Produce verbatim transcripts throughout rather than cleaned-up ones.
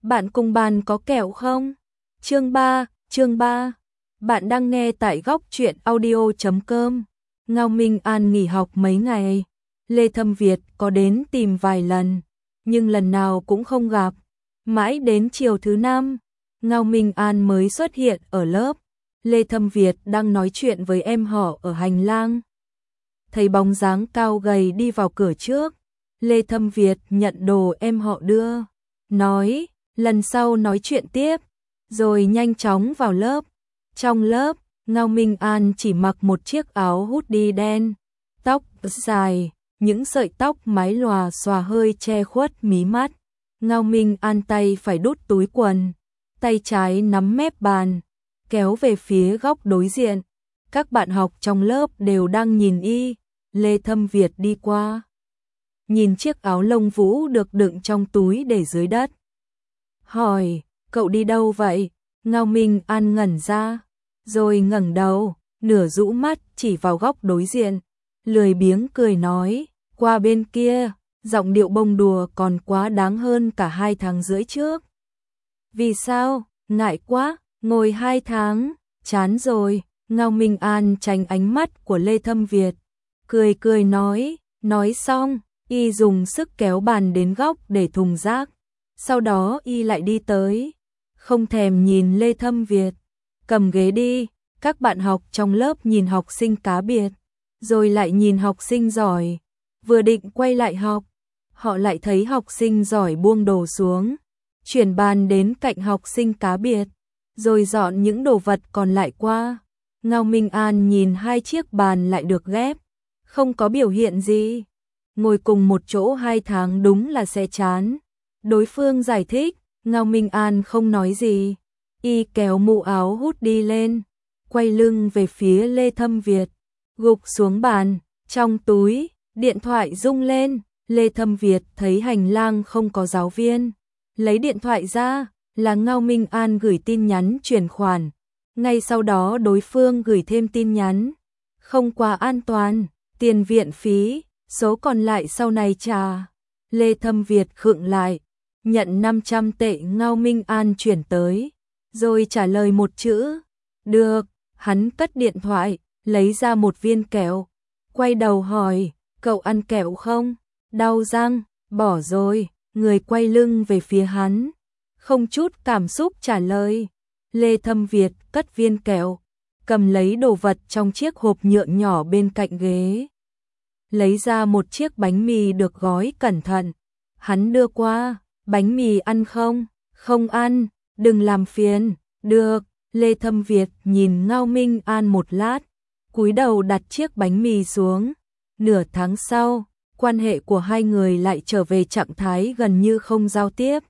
Bạn cùng bàn có kẹo không? Chương ba, chương ba. Bạn đang nghe tại góc truyện audio chấm com. Ngao Minh An nghỉ học mấy ngày. Lê Thâm Việt có đến tìm vài lần, nhưng lần nào cũng không gặp. Mãi đến chiều thứ năm, Ngao Minh An mới xuất hiện ở lớp. Lê Thâm Việt đang nói chuyện với em họ ở hành lang. Thấy bóng dáng cao gầy đi vào cửa trước, Lê Thâm Việt nhận đồ em họ đưa, nói lần sau nói chuyện tiếp, rồi nhanh chóng vào lớp. Trong lớp, Ngao Minh An chỉ mặc một chiếc áo hoodie đen, tóc dài, những sợi tóc mái lòa xòa hơi che khuất mí mắt. Ngao Minh An tay phải đút túi quần, tay trái nắm mép bàn, kéo về phía góc đối diện. Các bạn học trong lớp đều đang nhìn y. Lê Thâm Việt đi qua, nhìn chiếc áo lông vũ được đựng trong túi để dưới đất, hỏi, cậu đi đâu vậy? Ngao Minh An ngẩn ra, rồi ngẩng đầu, nửa rũ mắt chỉ vào góc đối diện, lười biếng cười nói, qua bên kia. Giọng điệu bông đùa còn quá đáng hơn cả hai tháng rưỡi trước. Vì sao? Ngại quá, ngồi hai tháng, chán rồi. Ngao Minh An tránh ánh mắt của Lê Thâm Việt, cười cười nói, nói xong, y dùng sức kéo bàn đến góc để thùng rác. Sau đó y lại đi tới, không thèm nhìn Lê Thâm Việt, cầm ghế đi. Các bạn học trong lớp nhìn học sinh cá biệt, rồi lại nhìn học sinh giỏi. Vừa định quay lại học, họ lại thấy học sinh giỏi buông đồ xuống, chuyển bàn đến cạnh học sinh cá biệt, rồi dọn những đồ vật còn lại qua. Ngao Minh An nhìn hai chiếc bàn lại được ghép, không có biểu hiện gì. Ngồi cùng một chỗ hai tháng đúng là sẽ chán. Đối phương giải thích, Ngao Minh An không nói gì. Y kéo mũ áo hút đi lên, quay lưng về phía Lê Thâm Việt, gục xuống bàn. Trong túi, điện thoại rung lên. Lê Thâm Việt thấy hành lang không có giáo viên, lấy điện thoại ra, là Ngao Minh An gửi tin nhắn chuyển khoản. Ngay sau đó đối phương gửi thêm tin nhắn, không quá an toàn, tiền viện phí, số còn lại sau này trả. Lê Thâm Việt khựng lại, nhận năm trăm tệ Ngao Minh An chuyển tới, rồi trả lời một chữ, được. Hắn cất điện thoại, lấy ra một viên kẹo, quay đầu hỏi, cậu ăn kẹo không? Đau răng, bỏ rồi. Người quay lưng về phía hắn, không chút cảm xúc trả lời. Lê Thâm Việt cất viên kẹo, cầm lấy đồ vật trong chiếc hộp nhựa nhỏ bên cạnh ghế, lấy ra một chiếc bánh mì được gói cẩn thận. Hắn đưa qua, bánh mì ăn không? Không ăn, đừng làm phiền. Được. Lê Thâm Việt nhìn Ngao Minh An một lát, cúi đầu đặt chiếc bánh mì xuống. Nửa tháng sau, quan hệ của hai người lại trở về trạng thái gần như không giao tiếp.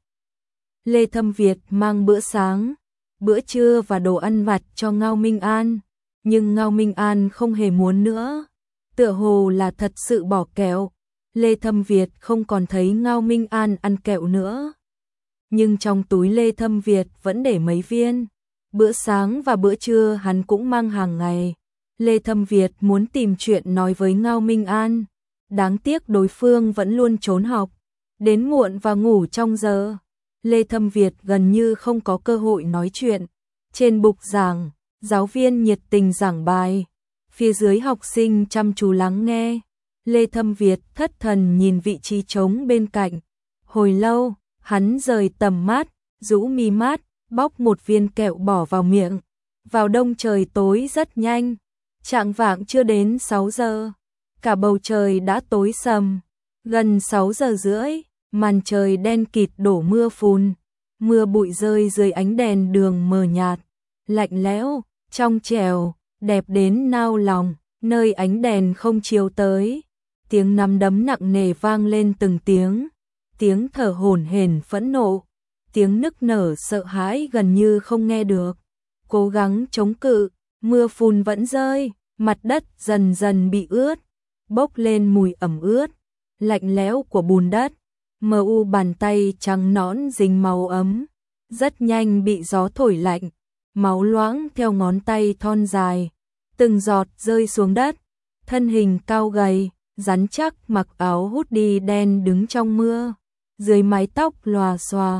Lê Thâm Việt mang bữa sáng, bữa trưa và đồ ăn vặt cho Ngao Minh An, nhưng Ngao Minh An không hề muốn nữa, tựa hồ là thật sự bỏ kẹo. Lê Thâm Việt không còn thấy Ngao Minh An ăn kẹo nữa, nhưng trong túi Lê Thâm Việt vẫn để mấy viên. Bữa sáng và bữa trưa hắn cũng mang hàng ngày. Lê Thâm Việt muốn tìm chuyện nói với Ngao Minh An, đáng tiếc đối phương vẫn luôn trốn học, đến muộn và ngủ trong giờ. Lê Thâm Việt gần như không có cơ hội nói chuyện. Trên bục giảng, giáo viên nhiệt tình giảng bài, phía dưới học sinh chăm chú lắng nghe. Lê Thâm Việt thất thần nhìn vị trí trống bên cạnh. Hồi lâu, hắn rời tầm mắt, rũ mi mắt, bóc một viên kẹo bỏ vào miệng. Vào đông trời tối rất nhanh, chạng vạng chưa đến sáu giờ. Cả bầu trời đã tối sầm. Gần sáu giờ rưỡi, màn trời đen kịt đổ mưa phùn. Mưa bụi rơi dưới ánh đèn đường mờ nhạt, lạnh lẽo, trong trẻo, đẹp đến nao lòng. Nơi ánh đèn không chiếu tới, tiếng nắm đấm nặng nề vang lên từng tiếng. Tiếng thở hổn hển phẫn nộ, tiếng nức nở sợ hãi gần như không nghe được. Cố gắng chống cự, mưa phùn vẫn rơi, mặt đất dần dần bị ướt, bốc lên mùi ẩm ướt, lạnh lẽo của bùn đất. Mờ u bàn tay trắng nõn dính máu ấm, rất nhanh bị gió thổi lạnh, máu loãng theo ngón tay thon dài, từng giọt rơi xuống đất. Thân hình cao gầy, rắn chắc mặc áo hoodie đen đứng trong mưa, dưới mái tóc lòa xòa,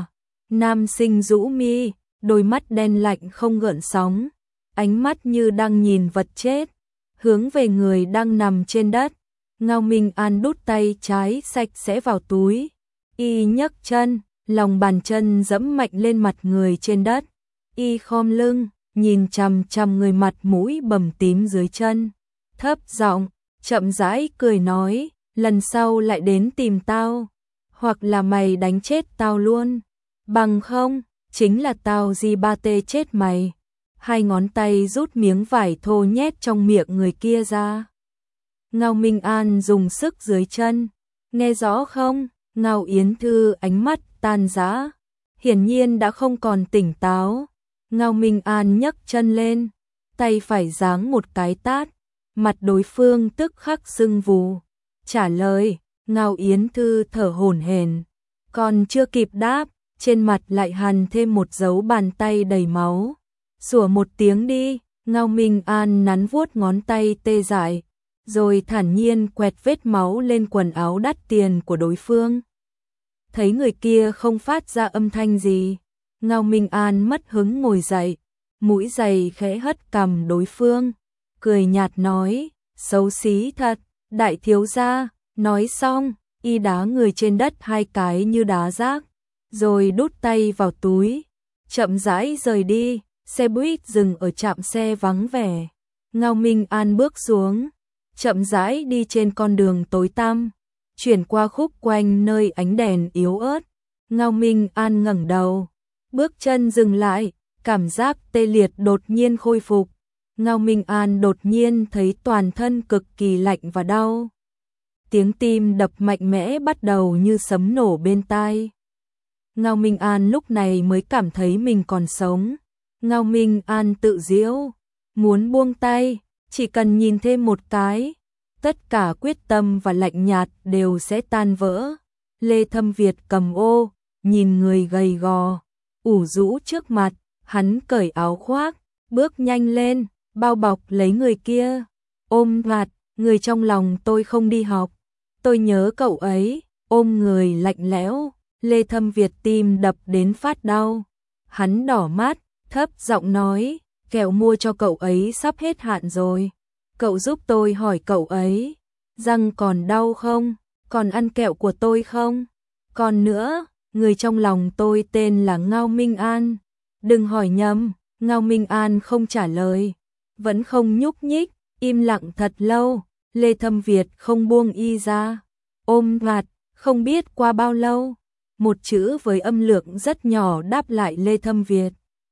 Nam sinh rũ mi, đôi mắt đen lạnh không gợn sóng, ánh mắt như đang nhìn vật chết, hướng về người đang nằm trên đất. Ngao Minh An đút tay trái sạch sẽ vào túi, y nhấc chân, lòng bàn chân giẫm mạnh lên mặt người trên đất, y khom lưng, nhìn chằm chằm người mặt mũi bầm tím dưới chân, thấp giọng, chậm rãi cười nói, lần sau lại đến tìm tao, hoặc là mày đánh chết tao luôn, bằng không, chính là tao di ba tê chết mày. Hai ngón tay rút miếng vải thô nhét trong miệng người kia ra. Ngao Minh An dùng sức dưới chân, nghe rõ không? Ngao Yến Thư ánh mắt tan rã, hiển nhiên đã không còn tỉnh táo. Ngao Minh An nhấc chân lên, tay phải giáng một cái tát, mặt đối phương tức khắc sưng vù. Trả lời, Ngao Yến Thư thở hổn hển, còn chưa kịp đáp, trên mặt lại hằn thêm một dấu bàn tay đầy máu. Sủa một tiếng đi, Ngao Minh An nắn vuốt ngón tay tê dại, rồi thản nhiên quẹt vết máu lên quần áo đắt tiền của đối phương. Thấy người kia không phát ra âm thanh gì, Ngao Minh An mất hứng ngồi dậy, mũi giày khẽ hất cằm đối phương, cười nhạt nói, xấu xí thật, đại thiếu gia. Nói xong, y đá người trên đất hai cái như đá rác, rồi đút tay vào túi, chậm rãi rời đi. Xe buýt dừng ở trạm xe vắng vẻ. Ngao Minh An bước xuống, chậm rãi đi trên con đường tối tăm, chuyển qua khúc quanh nơi ánh đèn yếu ớt. Ngao Minh An ngẩng đầu, bước chân dừng lại, cảm giác tê liệt đột nhiên khôi phục. Ngao Minh An đột nhiên thấy toàn thân cực kỳ lạnh và đau. Tiếng tim đập mạnh mẽ bắt đầu như sấm nổ bên tai. Ngao Minh An lúc này mới cảm thấy mình còn sống. Ngao Minh An tự giễu, muốn buông tay, chỉ cần nhìn thêm một cái, tất cả quyết tâm và lạnh nhạt đều sẽ tan vỡ. Lê Thâm Việt cầm ô, nhìn người gầy gò, ủ rũ trước mặt, hắn cởi áo khoác, bước nhanh lên, bao bọc lấy người kia, ôm vạt, người trong lòng tôi không đi học, tôi nhớ cậu ấy, ôm người lạnh lẽo. Lê Thâm Việt tim đập đến phát đau, hắn đỏ mắt, thấp giọng nói, kẹo mua cho cậu ấy sắp hết hạn rồi. Cậu giúp tôi hỏi cậu ấy, răng còn đau không? Còn ăn kẹo của tôi không? Còn nữa, người trong lòng tôi tên là Ngao Minh An. Đừng hỏi nhầm, Ngao Minh An không trả lời, vẫn không nhúc nhích, im lặng thật lâu. Lê Thâm Việt không buông y ra, ôm vạt, không biết qua bao lâu, một chữ với âm lượng rất nhỏ đáp lại Lê Thâm Việt.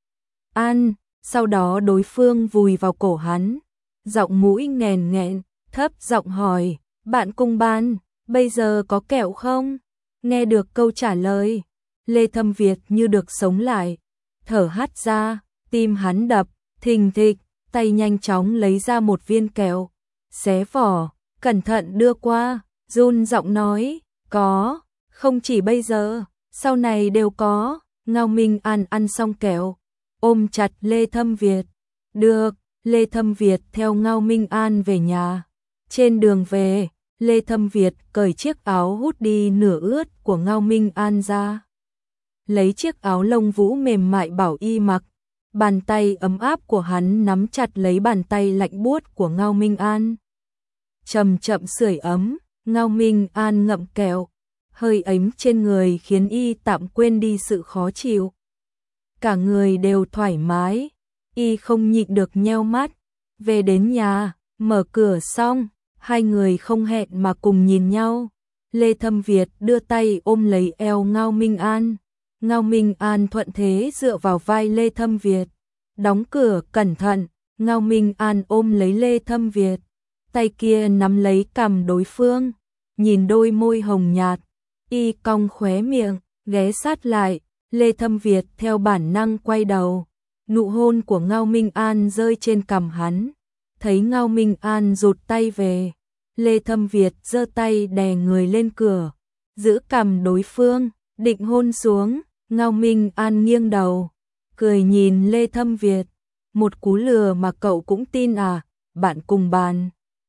An, sau đó đối phương vùi vào cổ hắn, giọng mũi nghèn nghẹn, thấp giọng hỏi, bạn cùng bàn, bây giờ có kẹo không? Nghe được câu trả lời, Lê Thâm Việt như được sống lại, thở hắt ra, tim hắn đập, thình thịch, tay nhanh chóng lấy ra một viên kẹo, xé vỏ, cẩn thận đưa qua, run giọng nói, có, không chỉ bây giờ, sau này đều có. Ngao Minh An ăn xong kẹo, ôm chặt Lê Thâm Việt. Được, Lê Thâm Việt theo Ngao Minh An về nhà. Trên đường về, Lê Thâm Việt cởi chiếc áo hút đi nửa ướt của Ngao Minh An ra. Lấy chiếc áo lông vũ mềm mại bảo y mặc, bàn tay ấm áp của hắn nắm chặt lấy bàn tay lạnh buốt của Ngao Minh An. Chậm chậm sưởi ấm, Ngao Minh An ngậm kẹo, hơi ấm trên người khiến y tạm quên đi sự khó chịu. Cả người đều thoải mái, y không nhịn được nheo mắt. Về đến nhà, mở cửa xong, hai người không hẹn mà cùng nhìn nhau. Lê Thâm Việt đưa tay ôm lấy eo Ngao Minh An. Ngao Minh An thuận thế dựa vào vai Lê Thâm Việt. Đóng cửa cẩn thận, Ngao Minh An ôm lấy Lê Thâm Việt. Tay kia nắm lấy cằm đối phương, nhìn đôi môi hồng nhạt, y cong khóe miệng, ghé sát lại. Lê Thâm Việt theo bản năng quay đầu, nụ hôn của Ngao Minh An rơi trên cằm hắn. Thấy Ngao Minh An rụt tay về, Lê Thâm Việt giơ tay đè người lên cửa, giữ cằm đối phương, định hôn xuống. Ngao Minh An nghiêng đầu, cười nhìn Lê Thâm Việt, một cú lừa mà cậu cũng tin à, bạn cùng bàn.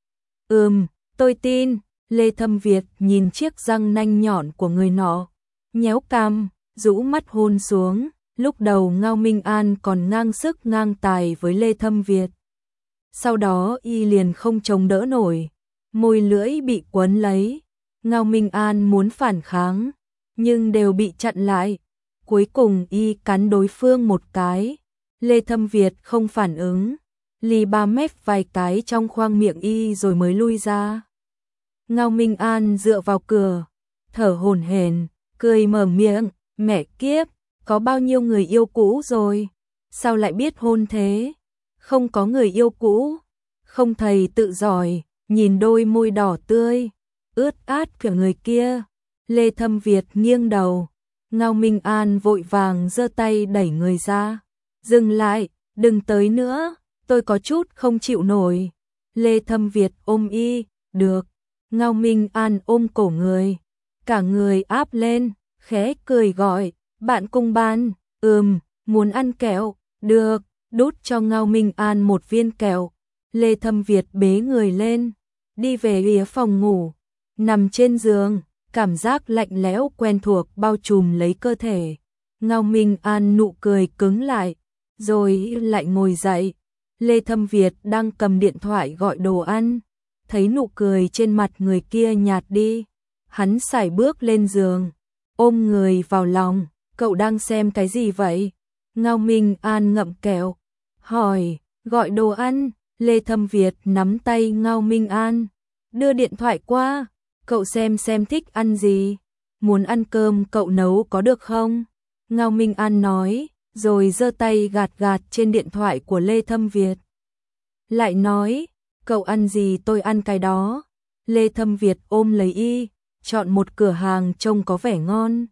Ừm, tôi tin. Lê Thâm Việt nhìn chiếc răng nanh nhọn của người nọ, nhéo cằm, rũ mắt hôn xuống. Lúc đầu Ngao Minh An còn ngang sức ngang tài với Lê Thâm Việt. Sau đó y liền không chống đỡ nổi, môi lưỡi bị quấn lấy. Ngao Minh An muốn phản kháng, nhưng đều bị chặn lại. Cuối cùng y cắn đối phương một cái. Lê Thâm Việt không phản ứng, lì ba mét vài cái trong khoang miệng y rồi mới lui ra. Ngao Minh An dựa vào cửa, thở hổn hển, cười mở miệng, mẹ kiếp, có bao nhiêu người yêu cũ rồi, sao lại biết hôn thế? Không có người yêu cũ, không thầy tự giỏi, nhìn đôi môi đỏ tươi, ướt át của người kia. Lê Thâm Việt nghiêng đầu, Ngao Minh An vội vàng giơ tay đẩy người ra. Dừng lại, đừng tới nữa, tôi có chút không chịu nổi. Lê Thâm Việt ôm y, được. Ngao Minh An ôm cổ người, cả người áp lên, khẽ cười gọi, bạn cùng bàn, ừm, muốn ăn kẹo, được, đút cho Ngao Minh An một viên kẹo. Lê Thâm Việt bế người lên, đi về phía phòng ngủ, nằm trên giường, cảm giác lạnh lẽo quen thuộc bao trùm lấy cơ thể. Ngao Minh An nụ cười cứng lại, rồi lại ngồi dậy. Lê Thâm Việt đang cầm điện thoại gọi đồ ăn, thấy nụ cười trên mặt người kia nhạt đi, hắn sải bước lên giường, ôm người vào lòng. Cậu đang xem cái gì vậy? Ngao Minh An ngậm kẹo, hỏi, gọi đồ ăn. Lê Thâm Việt nắm tay Ngao Minh An, đưa điện thoại qua, cậu xem xem thích ăn gì, muốn ăn cơm cậu nấu có được không? Ngao Minh An nói, rồi giơ tay gạt gạt trên điện thoại của Lê Thâm Việt. Lại nói, cậu ăn gì tôi ăn cái đó. Lê Thâm Việt ôm lấy y, chọn một cửa hàng trông có vẻ ngon,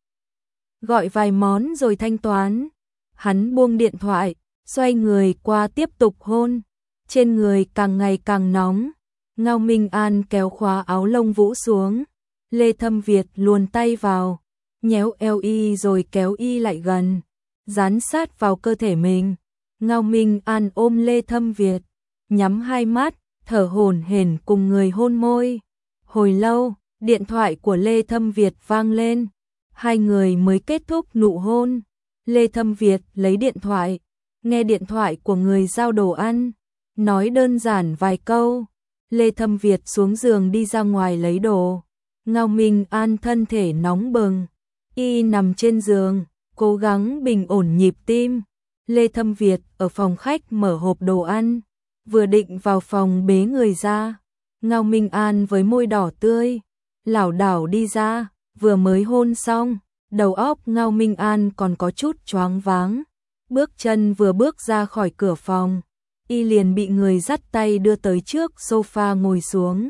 gọi vài món rồi thanh toán. Hắn buông điện thoại, xoay người qua tiếp tục hôn. Trên người càng ngày càng nóng. Ngao Minh An kéo khóa áo lông vũ xuống. Lê Thâm Việt luồn tay vào, nhéo eo y rồi kéo y lại gần, dán sát vào cơ thể mình. Ngao Minh An ôm Lê Thâm Việt, nhắm hai mắt, thở hổn hển cùng người hôn môi. Hồi lâu, điện thoại của Lê Thâm Việt vang lên, hai người mới kết thúc nụ hôn. Lê Thâm Việt lấy điện thoại, nghe điện thoại của người giao đồ ăn, nói đơn giản vài câu. Lê Thâm Việt xuống giường đi ra ngoài lấy đồ. Ngao Minh An thân thể nóng bừng, y nằm trên giường, cố gắng bình ổn nhịp tim. Lê Thâm Việt ở phòng khách mở hộp đồ ăn, vừa định vào phòng bế người ra, Ngao Minh An với môi đỏ tươi, lảo đảo đi ra, vừa mới hôn xong, đầu óc Ngao Minh An còn có chút choáng váng. Bước chân vừa bước ra khỏi cửa phòng, y liền bị người dắt tay đưa tới trước sofa ngồi xuống.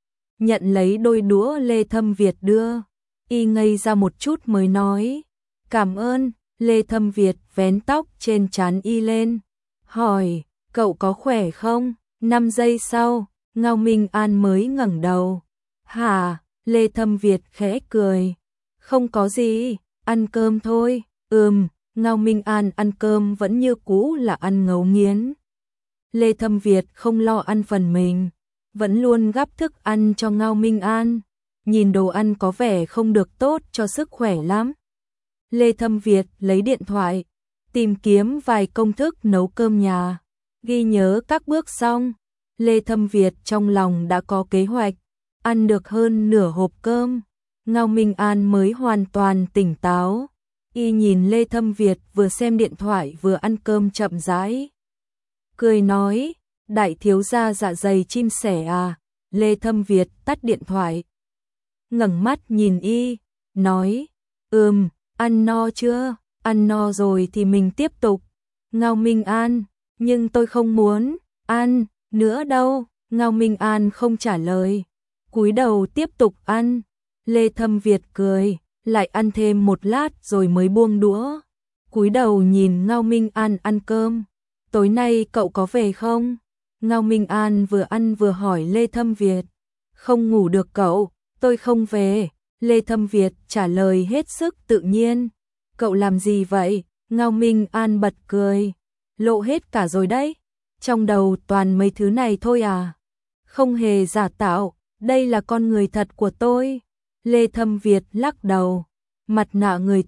Nhận lấy đôi đũa Lê Thâm Việt đưa, y ngây ra một chút mới nói, cảm ơn. Lê Thâm Việt vén tóc trên trán y lên, hỏi, cậu có khỏe không? Năm giây sau, Ngao Minh An mới ngẩng đầu. Hả? Lê Thâm Việt khẽ cười, không có gì, ăn cơm thôi. Ừm. Ngao Minh An ăn cơm vẫn như cũ là ăn ngấu nghiến. Lê Thâm Việt không lo ăn phần mình, vẫn luôn gắp thức ăn cho Ngao Minh An, nhìn đồ ăn có vẻ không được tốt cho sức khỏe lắm. Lê Thâm Việt lấy điện thoại, tìm kiếm vài công thức nấu cơm nhà, ghi nhớ các bước xong. Lê Thâm Việt trong lòng đã có kế hoạch, ăn được hơn nửa hộp cơm, Ngao Minh An mới hoàn toàn tỉnh táo. Y nhìn Lê Thâm Việt vừa xem điện thoại vừa ăn cơm chậm rãi, cười nói, đại thiếu gia dạ dày chim sẻ à. Lê Thâm Việt tắt điện thoại, ngẩng mắt nhìn y, nói, ừm, ăn no chưa? Ăn no rồi thì mình tiếp tục. Ngao Minh An, nhưng tôi không muốn ăn nữa đâu. Ngao Minh An không trả lời, cúi đầu tiếp tục ăn. Lê Thâm Việt cười, lại ăn thêm một lát rồi mới buông đũa, cúi đầu nhìn Ngao Minh An ăn cơm. Tối nay cậu có về không? Ngao Minh An vừa ăn vừa hỏi Lê Thâm Việt. Không ngủ được cậu, tôi không về. Lê Thâm Việt trả lời hết sức tự nhiên. Cậu làm gì vậy? Ngao Minh An bật cười, lộ hết cả rồi đấy. Trong đầu toàn mấy thứ này thôi à? Không hề giả tạo, đây là con người thật của tôi. Lê Thâm Việt lắc đầu, mặt nạ người tốt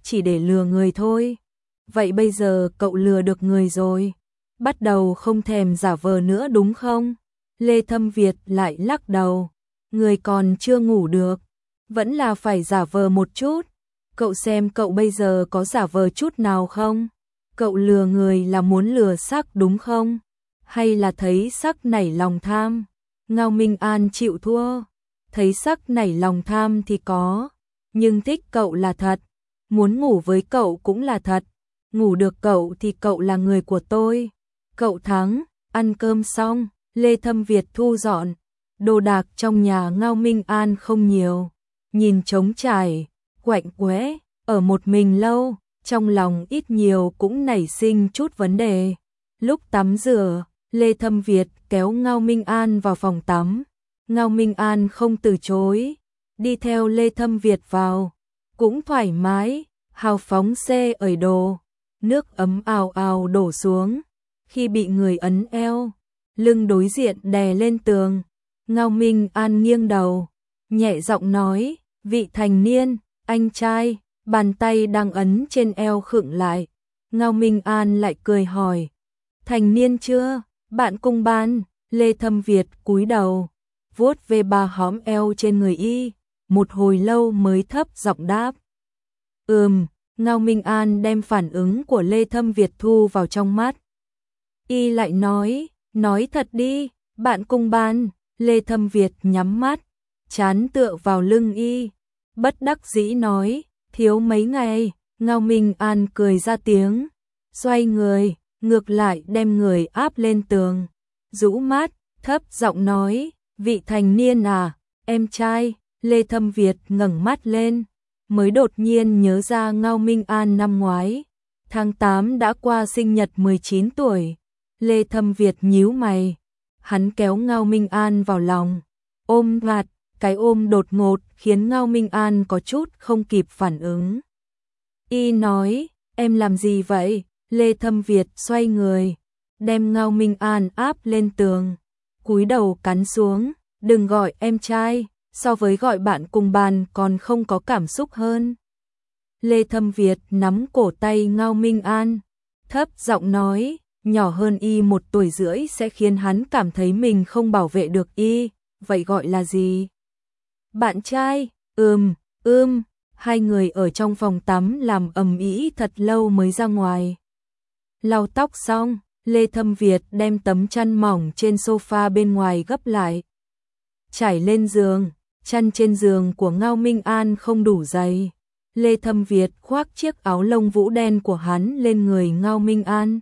chỉ để lừa người thôi. Vậy bây giờ cậu lừa được người rồi, bắt đầu không thèm giả vờ nữa đúng không? Lê Thâm Việt lại lắc đầu, người còn chưa ngủ được, vẫn là phải giả vờ một chút. Cậu xem cậu bây giờ có giả vờ chút nào không? Cậu lừa người là muốn lừa sắc đúng không? Hay là thấy sắc nảy lòng tham? Ngao Minh An chịu thua, thấy sắc nảy lòng tham thì có, nhưng thích cậu là thật, muốn ngủ với cậu cũng là thật, ngủ được cậu thì cậu là người của tôi. Cậu thắng. Ăn cơm xong, Lê Thâm Việt thu dọn đồ đạc trong nhà Ngao Minh An không nhiều, nhìn trống trải, quạnh quẽ, ở một mình lâu, trong lòng ít nhiều cũng nảy sinh chút vấn đề. Lúc tắm rửa, Lê Thâm Việt kéo Ngao Minh An vào phòng tắm. Ngao Minh An không từ chối, đi theo Lê Thâm Việt vào, cũng thoải mái, hào phóng xê ởi đồ, nước ấm ào ào đổ xuống, khi bị người ấn eo, lưng đối diện đè lên tường. Ngao Minh An nghiêng đầu, nhẹ giọng nói, vị thành niên, anh trai, bàn tay đang ấn trên eo khựng lại. Ngao Minh An lại cười hỏi, thành niên chưa, bạn cùng bàn. Lê Thâm Việt cúi đầu, vuốt về ba hõm eo trên người y, một hồi lâu mới thấp giọng đáp. Ừm, Ngao Minh An đem phản ứng của Lê Thâm Việt thu vào trong mắt. Y lại nói, nói thật đi, bạn cùng bàn. Lê Thâm Việt nhắm mắt, chán tựa vào lưng y, bất đắc dĩ nói, thiếu mấy ngày. Ngao Minh An cười ra tiếng, xoay người, ngược lại đem người áp lên tường, rũ mắt, thấp giọng nói, vị thành niên à, em trai. Lê Thâm Việt ngẩng mắt lên, mới đột nhiên nhớ ra Ngao Minh An năm ngoái, tháng tám đã qua sinh nhật mười chín tuổi. Lê Thâm Việt nhíu mày, hắn kéo Ngao Minh An vào lòng, ôm chặt, cái ôm đột ngột khiến Ngao Minh An có chút không kịp phản ứng. Y nói, em làm gì vậy? Lê Thâm Việt xoay người, đem Ngao Minh An áp lên tường, cúi đầu cắn xuống, đừng gọi em trai, so với gọi bạn cùng bàn còn không có cảm xúc hơn. Lê Thâm Việt nắm cổ tay Ngao Minh An, thấp giọng nói, nhỏ hơn y một tuổi rưỡi sẽ khiến hắn cảm thấy mình không bảo vệ được y, vậy gọi là gì? Bạn trai. Ừm, ưm. Hai người ở trong phòng tắm làm ầm ĩ thật lâu mới ra ngoài. Lau tóc xong, Lê Thâm Việt đem tấm chăn mỏng trên sofa bên ngoài gấp lại, trải lên giường. Chăn trên giường của Ngao Minh An không đủ dày. Lê Thâm Việt khoác chiếc áo lông vũ đen của hắn lên người Ngao Minh An.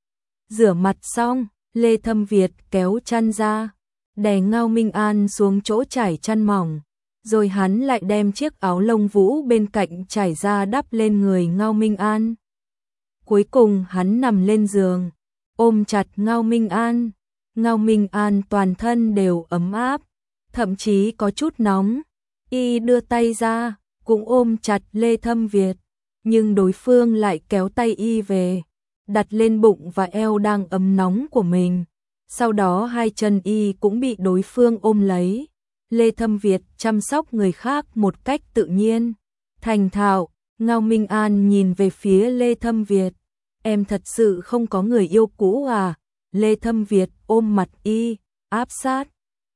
Rửa mặt xong, Lê Thâm Việt kéo chăn ra, đè Ngao Minh An xuống chỗ trải chăn mỏng, rồi hắn lại đem chiếc áo lông vũ bên cạnh trải ra đắp lên người Ngao Minh An. Cuối cùng hắn nằm lên giường, ôm chặt Ngao Minh An. Ngao Minh An toàn thân đều ấm áp, thậm chí có chút nóng. Y đưa tay ra, cũng ôm chặt Lê Thâm Việt, nhưng đối phương lại kéo tay y về, đặt lên bụng và eo đang ấm nóng của mình. Sau đó hai chân y cũng bị đối phương ôm lấy. Lê Thâm Việt chăm sóc người khác một cách tự nhiên, thành thạo. Ngao Minh An nhìn về phía Lê Thâm Việt, em thật sự không có người yêu cũ à? Lê Thâm Việt ôm mặt y, áp sát,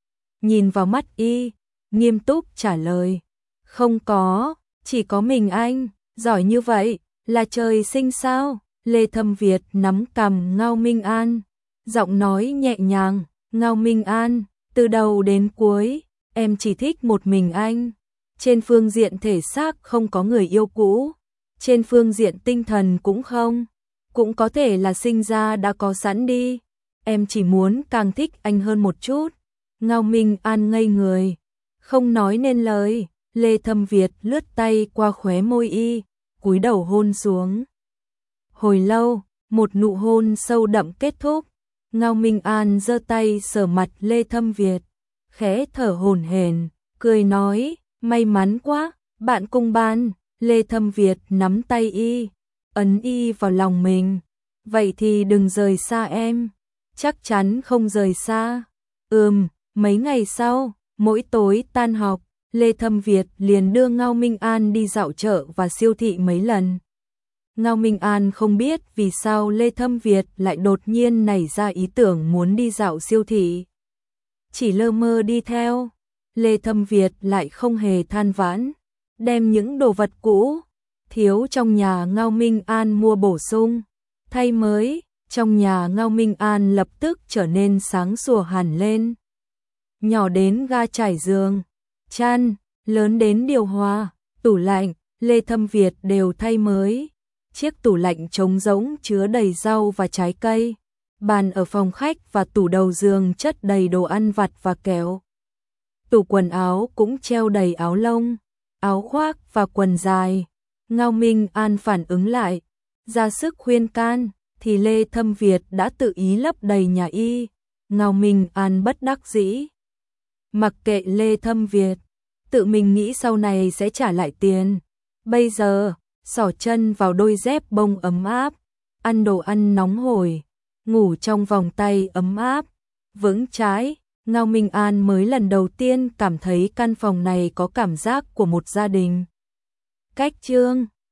nhìn vào mắt y, nghiêm túc trả lời, không có, chỉ có mình anh. Giỏi như vậy, là trời sinh sao? Lê Thâm Việt nắm cằm Ngao Minh An, giọng nói nhẹ nhàng, Ngao Minh An, từ đầu đến cuối, em chỉ thích một mình anh. Trên phương diện thể xác không có người yêu cũ, trên phương diện tinh thần cũng không, cũng có thể là sinh ra đã có sẵn đi. Em chỉ muốn càng thích anh hơn một chút. Ngao Minh An ngây người, không nói nên lời. Lê Thâm Việt lướt tay qua khóe môi y, cúi đầu hôn xuống. Hồi lâu, một nụ hôn sâu đậm kết thúc. Ngao Minh An giơ tay sờ mặt Lê Thâm Việt, khẽ thở hổn hển, cười nói, may mắn quá, bạn cùng bàn. Lê Thâm Việt nắm tay y, ấn y vào lòng mình. Vậy thì đừng rời xa em. Chắc chắn không rời xa. Ừm. Mấy ngày sau, mỗi tối tan học, Lê Thâm Việt liền đưa Ngao Minh An đi dạo chợ và siêu thị mấy lần. Ngao Minh An không biết vì sao Lê Thâm Việt lại đột nhiên nảy ra ý tưởng muốn đi dạo siêu thị. Chỉ lơ mơ đi theo, Lê Thâm Việt lại không hề than vãn, đem những đồ vật cũ, thiếu trong nhà Ngao Minh An mua bổ sung, thay mới, trong nhà Ngao Minh An lập tức trở nên sáng sủa hẳn lên. Nhỏ đến ga trải giường, chăn, lớn đến điều hòa, tủ lạnh, Lê Thâm Việt đều thay mới. Chiếc tủ lạnh trống rỗng chứa đầy rau và trái cây, bàn ở phòng khách và tủ đầu giường chất đầy đồ ăn vặt và kẹo. Tủ quần áo cũng treo đầy áo lông, áo khoác và quần dài. Ngao Minh An phản ứng lại, ra sức khuyên can, thì Lê Thâm Việt đã tự ý lấp đầy nhà y. Ngao Minh An bất đắc dĩ, mặc kệ Lê Thâm Việt, tự mình nghĩ sau này sẽ trả lại tiền. Bây giờ, xỏ chân vào đôi dép bông ấm áp, ăn đồ ăn nóng hổi, ngủ trong vòng tay ấm áp, vững chãi, Ngao Minh An mới lần đầu tiên cảm thấy căn phòng này có cảm giác của một gia đình. Cách chương